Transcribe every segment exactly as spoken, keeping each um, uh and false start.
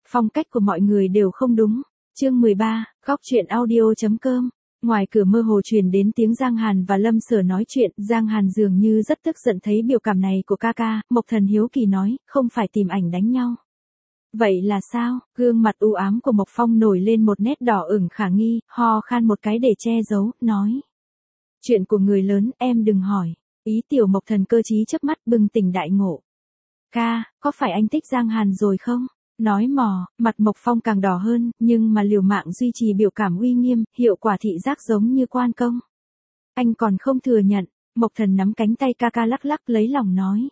phong cách của mọi người đều không đúng. Chương mười ba, góc truyện audio.com. Ngoài cửa mơ hồ truyền đến tiếng Giang Hàn và Lâm Sở nói chuyện, Giang Hàn dường như rất tức giận thấy biểu cảm này của ca ca, Mộc Thần hiếu kỳ nói, không phải tìm ảnh đánh nhau. Vậy là sao? Gương mặt u ám của Mộc Phong nổi lên một nét đỏ ửng khả nghi, ho khan một cái để che giấu, nói. Chuyện của người lớn, em đừng hỏi. Ý tiểu Mộc Thần cơ trí chớp mắt bừng tỉnh đại ngộ. Ca, có phải anh thích Giang Hàn rồi không? Nói mò, mặt Mộc Phong càng đỏ hơn, nhưng mà liều mạng duy trì biểu cảm uy nghiêm, hiệu quả thị giác giống như quan công. Anh còn không thừa nhận, Mộc Thần nắm cánh tay ca ca lắc lắc lấy lòng nói.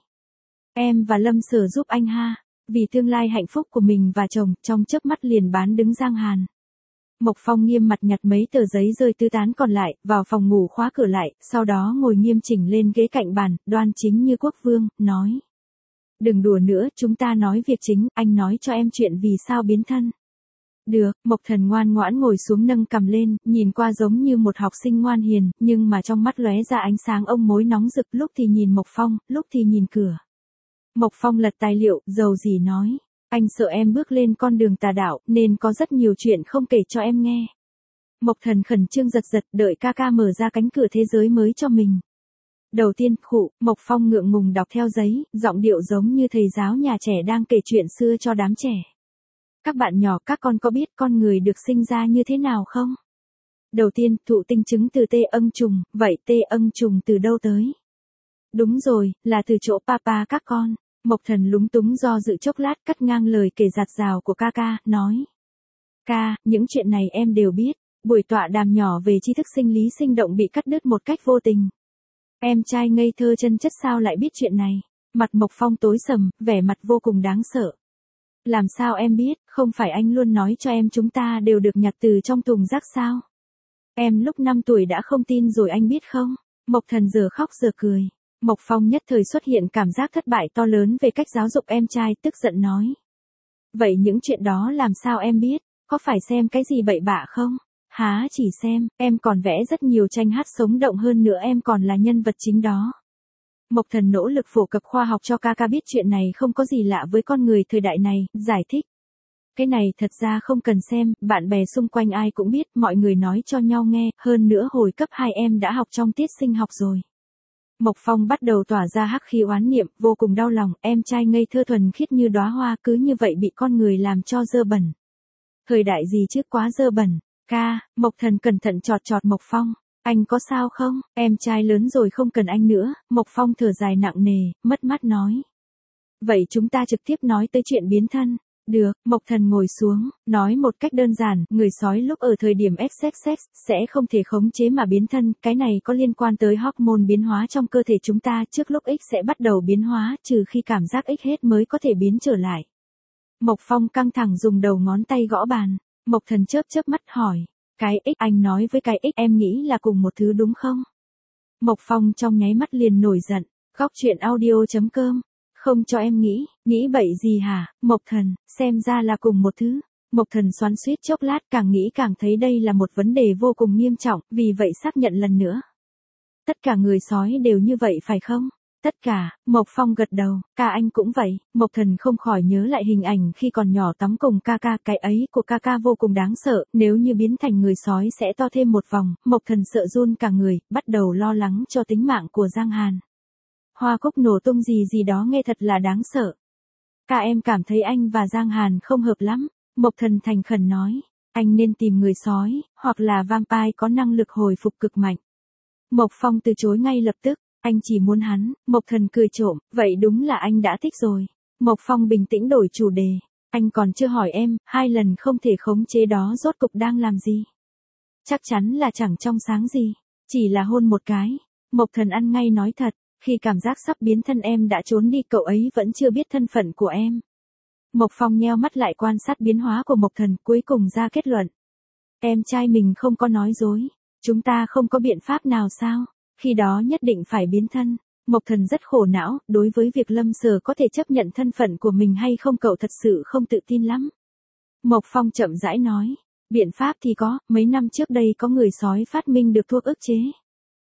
Em và Lâm Sở giúp anh ha, vì tương lai hạnh phúc của mình và chồng, trong chớp mắt liền bán đứng Giang Hàn. Mộc Phong nghiêm mặt nhặt mấy tờ giấy rơi tứ tán còn lại, vào phòng ngủ khóa cửa lại, sau đó ngồi nghiêm chỉnh lên ghế cạnh bàn, đoan chính như quốc vương, nói. Đừng đùa nữa, chúng ta nói việc chính, anh nói cho em chuyện vì sao biến thân. Được, Mộc Thần ngoan ngoãn ngồi xuống nâng cằm lên, nhìn qua giống như một học sinh ngoan hiền, nhưng mà trong mắt lóe ra ánh sáng ông mối nóng rực, lúc thì nhìn Mộc Phong, lúc thì nhìn cửa. Mộc Phong lật tài liệu, dầu gì nói. Anh sợ em bước lên con đường tà đạo, nên có rất nhiều chuyện không kể cho em nghe. Mộc Thần khẩn trương giật giật, đợi ca ca mở ra cánh cửa thế giới mới cho mình. Đầu tiên, khụ, Mộc Phong ngượng ngùng đọc theo giấy, giọng điệu giống như thầy giáo nhà trẻ đang kể chuyện xưa cho đám trẻ. Các bạn nhỏ, các con có biết con người được sinh ra như thế nào không? Đầu tiên, thụ tinh trứng từ tê âng trùng, vậy tê âng trùng từ đâu tới? Đúng rồi, là từ chỗ papa các con. Mộc Thần lúng túng do dự chốc lát cắt ngang lời kể dạt dào của ca ca, nói. Ca, những chuyện này em đều biết. Buổi tọa đàm nhỏ về tri thức sinh lý sinh động bị cắt đứt một cách vô tình. Em trai ngây thơ chân chất sao lại biết chuyện này? Mặt Mộc Phong tối sầm, vẻ mặt vô cùng đáng sợ. Làm sao em biết, không phải anh luôn nói cho em chúng ta đều được nhặt từ trong thùng rác sao? Em lúc năm tuổi đã không tin rồi anh biết không? Mộc Thần giờ khóc giờ cười. Mộc Phong nhất thời xuất hiện cảm giác thất bại to lớn về cách giáo dục em trai, tức giận nói. Vậy những chuyện đó làm sao em biết? Có phải xem cái gì bậy bạ không? Há chỉ xem, em còn vẽ rất nhiều tranh hát sống động hơn nữa, em còn là nhân vật chính đó. Mộc Thần nỗ lực phổ cập khoa học cho ca ca biết chuyện này không có gì lạ với con người thời đại này, giải thích. Cái này thật ra không cần xem, bạn bè xung quanh ai cũng biết, mọi người nói cho nhau nghe, hơn nữa hồi cấp hai em đã học trong tiết sinh học rồi. Mộc Phong bắt đầu tỏa ra hắc khí oán niệm, vô cùng đau lòng, em trai ngây thơ thuần khiết như đóa hoa cứ như vậy bị con người làm cho dơ bẩn. Thời đại gì chứ quá dơ bẩn. Ca, Mộc Thần cẩn thận chọt chọt Mộc Phong. Anh có sao không? Em trai lớn rồi không cần anh nữa. Mộc Phong thở dài nặng nề, mất mát nói. Vậy chúng ta trực tiếp nói tới chuyện biến thân. Được, Mộc Thần ngồi xuống, nói một cách đơn giản, người sói lúc ở thời điểm ích xích xích sẽ không thể khống chế mà biến thân, cái này có liên quan tới hormone biến hóa trong cơ thể chúng ta, trước lúc X sẽ bắt đầu biến hóa, trừ khi cảm giác X hết mới có thể biến trở lại. Mộc Phong căng thẳng dùng đầu ngón tay gõ bàn. Mộc Thần chớp chớp mắt hỏi, cái X anh nói với cái X em nghĩ là cùng một thứ đúng không? Mộc Phong trong nháy mắt liền nổi giận, góc truyện audio.com, không cho em nghĩ, nghĩ bậy gì hả, Mộc Thần, xem ra là cùng một thứ. Mộc Thần xoắn xuýt chốc lát càng nghĩ càng thấy đây là một vấn đề vô cùng nghiêm trọng, vì vậy xác nhận lần nữa. Tất cả người sói đều như vậy phải không? Tất cả, Mộc Phong gật đầu, ca anh cũng vậy, Mộc Thần không khỏi nhớ lại hình ảnh khi còn nhỏ tắm cùng ca ca, cái ấy của ca ca vô cùng đáng sợ, nếu như biến thành người sói sẽ to thêm một vòng, Mộc Thần sợ run cả người, bắt đầu lo lắng cho tính mạng của Giang Hàn. Hoa cúc nổ tung gì gì đó nghe thật là đáng sợ. Ca em cảm thấy anh và Giang Hàn không hợp lắm, Mộc Thần thành khẩn nói, anh nên tìm người sói, hoặc là vampire có năng lực hồi phục cực mạnh. Mộc Phong từ chối ngay lập tức. Anh chỉ muốn hắn, Mộc Thần cười trộm, vậy đúng là anh đã thích rồi. Mộc Phong bình tĩnh đổi chủ đề, anh còn chưa hỏi em, hai lần không thể khống chế đó rốt cục đang làm gì? Chắc chắn là chẳng trong sáng gì, chỉ là hôn một cái. Mộc Thần ăn ngay nói thật, khi cảm giác sắp biến thân em đã trốn đi, cậu ấy vẫn chưa biết thân phận của em. Mộc Phong nheo mắt lại quan sát biến hóa của Mộc Thần, cuối cùng ra kết luận. Em trai mình không có nói dối, chúng ta không có biện pháp nào sao? Khi đó nhất định phải biến thân. Mộc Thần rất khổ não, đối với việc Lâm Sở có thể chấp nhận thân phận của mình hay không cậu thật sự không tự tin lắm. Mộc Phong chậm rãi nói, biện pháp thì có, mấy năm trước đây có người sói phát minh được thuốc ức chế.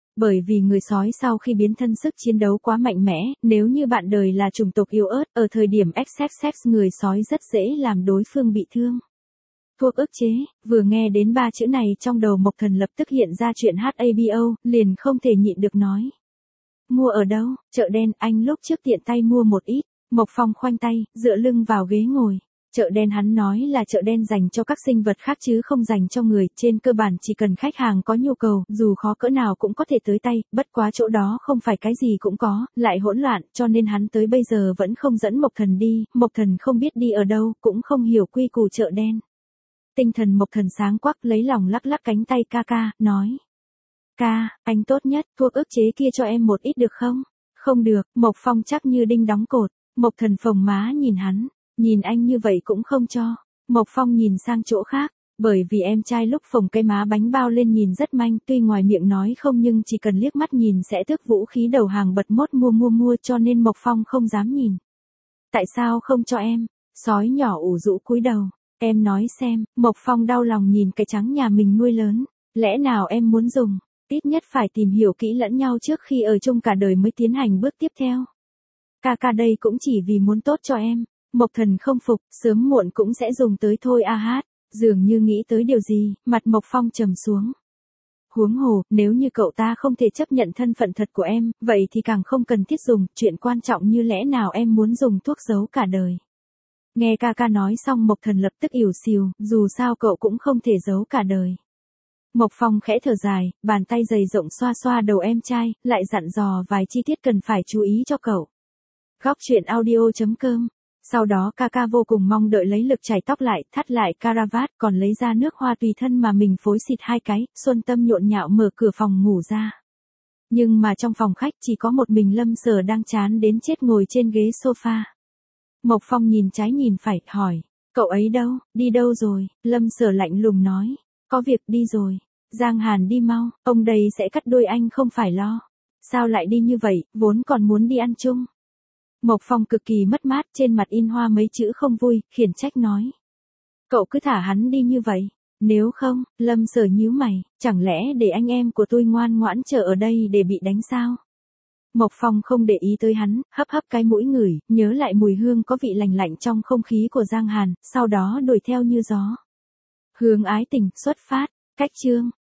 Bởi vì người sói sau khi biến thân sức chiến đấu quá mạnh mẽ, nếu như bạn đời là chủng tộc yếu ớt, ở thời điểm ích xích xích người sói rất dễ làm đối phương bị thương. Thuốc ức chế, vừa nghe đến ba chữ này trong đầu Mộc Thần lập tức hiện ra chuyện hát a bê o, liền không thể nhịn được nói. Mua ở đâu? Chợ đen, anh lúc trước tiện tay mua một ít. Mộc Phong khoanh tay, dựa lưng vào ghế ngồi. Chợ đen hắn nói là chợ đen dành cho các sinh vật khác chứ không dành cho người, trên cơ bản chỉ cần khách hàng có nhu cầu, dù khó cỡ nào cũng có thể tới tay, bất quá chỗ đó không phải cái gì cũng có, lại hỗn loạn, cho nên hắn tới bây giờ vẫn không dẫn Mộc Thần đi, Mộc Thần không biết đi ở đâu, cũng không hiểu quy củ chợ đen. Tinh thần Mộc Thần sáng quắc lấy lòng lắc lắc cánh tay ca ca, nói. Ca, anh tốt nhất, thuốc ức chế kia cho em một ít được không? Không được, Mộc Phong chắc như đinh đóng cột. Mộc Thần phồng má nhìn hắn, nhìn anh như vậy cũng không cho. Mộc Phong nhìn sang chỗ khác, bởi vì em trai lúc phồng cái má bánh bao lên nhìn rất manh, tuy ngoài miệng nói không nhưng chỉ cần liếc mắt nhìn sẽ tước vũ khí đầu hàng bật mốt mua mua mua cho nên Mộc Phong không dám nhìn. Tại sao không cho em? Sói nhỏ ủ rũ cúi đầu, em nói xem, Mộc Phong đau lòng nhìn cái trắng nhà mình nuôi lớn, lẽ nào em muốn dùng? Ít nhất phải tìm hiểu kỹ lẫn nhau trước khi ở chung cả đời mới tiến hành bước tiếp theo. Ca ca đây cũng chỉ vì muốn tốt cho em. Mộc Thần không phục, sớm muộn cũng sẽ dùng tới thôi a hát. Dường như nghĩ tới điều gì, mặt Mộc Phong trầm xuống. Huống hồ, nếu như cậu ta không thể chấp nhận thân phận thật của em, vậy thì càng không cần thiết dùng, chuyện quan trọng như lẽ nào em muốn dùng thuốc giấu cả đời. Nghe ca ca nói xong Mộc Thần lập tức ỉu xìu, dù sao cậu cũng không thể giấu cả đời. Mộc Phong khẽ thở dài, bàn tay dày rộng xoa xoa đầu em trai, lại dặn dò vài chi tiết cần phải chú ý cho cậu. Góc truyện audio chấm com. Sau đó ca ca vô cùng mong đợi lấy lực chải tóc lại, thắt lại caravat, còn lấy ra nước hoa tùy thân mà mình phối xịt hai cái, Xuân Tâm nhộn nhạo mở cửa phòng ngủ ra. Nhưng mà trong phòng khách chỉ có một mình Lâm Sở đang chán đến chết ngồi trên ghế sofa. Mộc Phong nhìn trái nhìn phải, hỏi, cậu ấy đâu, đi đâu rồi? Lâm Sở lạnh lùng nói, có việc đi rồi. Giang Hàn đi mau, ông đây sẽ cắt đuôi anh không phải lo. Sao lại đi như vậy, vốn còn muốn đi ăn chung. Mộc Phong cực kỳ mất mát, trên mặt in hoa mấy chữ không vui, khiển trách nói. Cậu cứ thả hắn đi như vậy. Nếu không, Lâm Sở nhíu mày, chẳng lẽ để anh em của tôi ngoan ngoãn chờ ở đây để bị đánh sao? Mộc Phong không để ý tới hắn, hấp hấp cái mũi ngửi, nhớ lại mùi hương có vị lành lạnh trong không khí của Giang Hàn, sau đó đuổi theo như gió. Hướng ái tình, xuất phát, cách chương.